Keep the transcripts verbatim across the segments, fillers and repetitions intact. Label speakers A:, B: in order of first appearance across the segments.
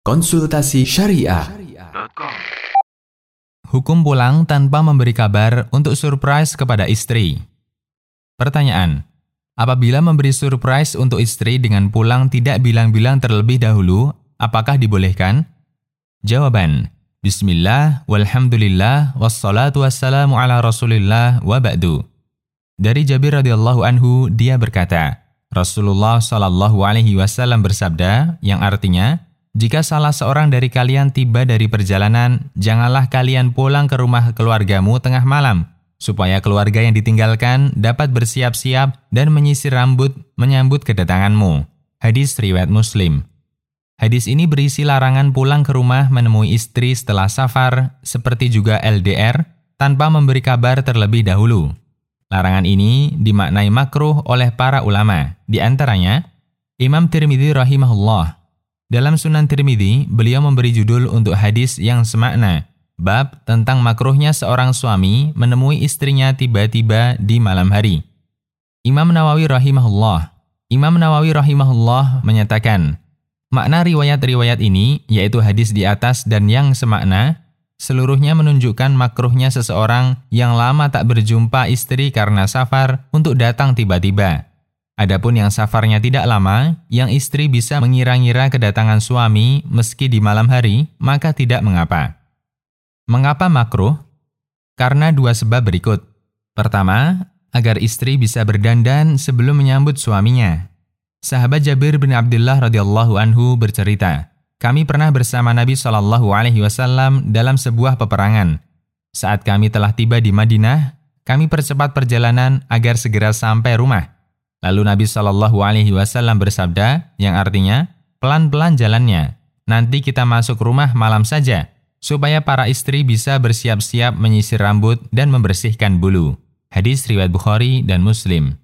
A: Konsultasi Syariah.
B: Hukum pulang tanpa memberi kabar untuk surprise kepada istri. Pertanyaan: apabila memberi surprise untuk istri dengan pulang tidak bilang-bilang terlebih dahulu, apakah dibolehkan? Jawaban: Bismillah, walhamdulillah, wassalatu wassalamu ala rasulillah, wa ba'du. Dari Jabir radhiyallahu anhu, dia berkata, Rasulullah shallallahu alaihi wasallam bersabda, yang artinya, jika salah seorang dari kalian tiba dari perjalanan, janganlah kalian pulang ke rumah keluargamu tengah malam, supaya keluarga yang ditinggalkan dapat bersiap-siap dan menyisir rambut menyambut kedatanganmu. Hadis riwayat Muslim. Hadis ini berisi larangan pulang ke rumah menemui istri setelah safar, seperti juga L D R, tanpa memberi kabar terlebih dahulu. Larangan ini dimaknai makruh oleh para ulama, di antaranya Imam Tirmidzi rahimahullah. Dalam Sunan Tirmidzi, beliau memberi judul untuk hadis yang semakna, bab tentang makruhnya seorang suami menemui istrinya tiba-tiba di malam hari. Imam Nawawi rahimahullah. Imam Nawawi rahimahullah menyatakan, makna riwayat-riwayat ini, yaitu hadis di atas dan yang semakna, seluruhnya menunjukkan makruhnya seseorang yang lama tak berjumpa istri karena safar untuk datang tiba-tiba. Adapun yang safarnya tidak lama, yang istri bisa mengira-ngira kedatangan suami meski di malam hari, maka tidak mengapa. Mengapa makruh? Karena dua sebab berikut. Pertama, agar istri bisa berdandan sebelum menyambut suaminya. Sahabat Jabir bin Abdullah radhiyallahu anhu bercerita, kami pernah bersama Nabi shallallahu alaihi wasallam dalam sebuah peperangan. Saat kami telah tiba di Madinah, kami percepat perjalanan agar segera sampai rumah. Lalu Nabi shallallahu alaihi wasallam bersabda, yang artinya, pelan-pelan jalannya, nanti kita masuk rumah malam saja, supaya para istri bisa bersiap-siap menyisir rambut dan membersihkan bulu. Hadis riwayat Bukhari dan Muslim.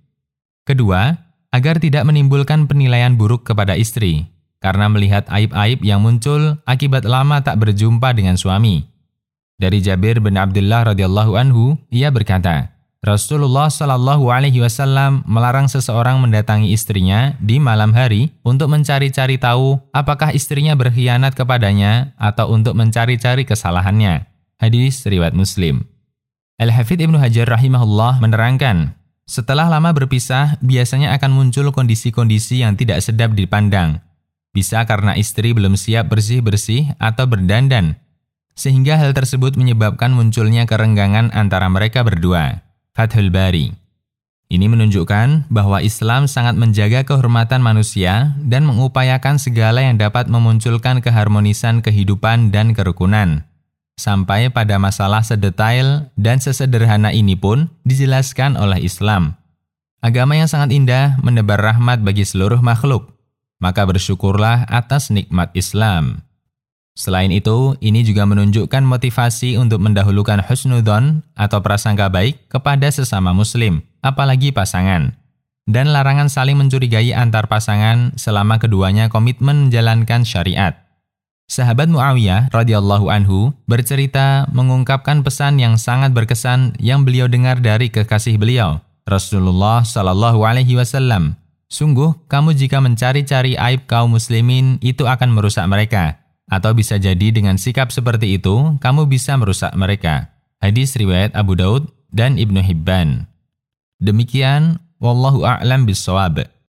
B: Kedua, agar tidak menimbulkan penilaian buruk kepada istri, karena melihat aib-aib yang muncul akibat lama tak berjumpa dengan suami. Dari Jabir bin Abdullah radhiyallahu anhu, ia berkata, Rasulullah shallallahu alaihi wasallam melarang seseorang mendatangi istrinya di malam hari untuk mencari-cari tahu apakah istrinya berkhianat kepadanya atau untuk mencari-cari kesalahannya. Hadis riwayat Muslim. Al-Hafidz Ibnu Hajar rahimahullah menerangkan, setelah lama berpisah biasanya akan muncul kondisi-kondisi yang tidak sedap dipandang. Bisa karena istri belum siap bersih-bersih atau berdandan, sehingga hal tersebut menyebabkan munculnya kerenggangan antara mereka berdua. Fathul Bari. Ini menunjukkan bahwa Islam sangat menjaga kehormatan manusia dan mengupayakan segala yang dapat memunculkan keharmonisan kehidupan dan kerukunan. Sampai pada masalah sedetail dan sesederhana ini pun dijelaskan oleh Islam. Agama yang sangat indah menebar rahmat bagi seluruh makhluk. Maka bersyukurlah atas nikmat Islam. Selain itu, ini juga menunjukkan motivasi untuk mendahulukan husnudzon atau prasangka baik kepada sesama muslim, apalagi pasangan. Dan larangan saling mencurigai antar pasangan selama keduanya komitmen menjalankan syariat. Sahabat Muawiyah radhiyallahu anhu bercerita mengungkapkan pesan yang sangat berkesan yang beliau dengar dari kekasih beliau, Rasulullah shallallahu alaihi wasallam. Sungguh, kamu jika mencari-cari aib kaum muslimin itu akan merusak mereka. Atau bisa jadi dengan sikap seperti itu, kamu bisa merusak mereka. Hadis riwayat Abu Daud dan Ibnu Hibban. Demikian, wallahu a'lam bishawab.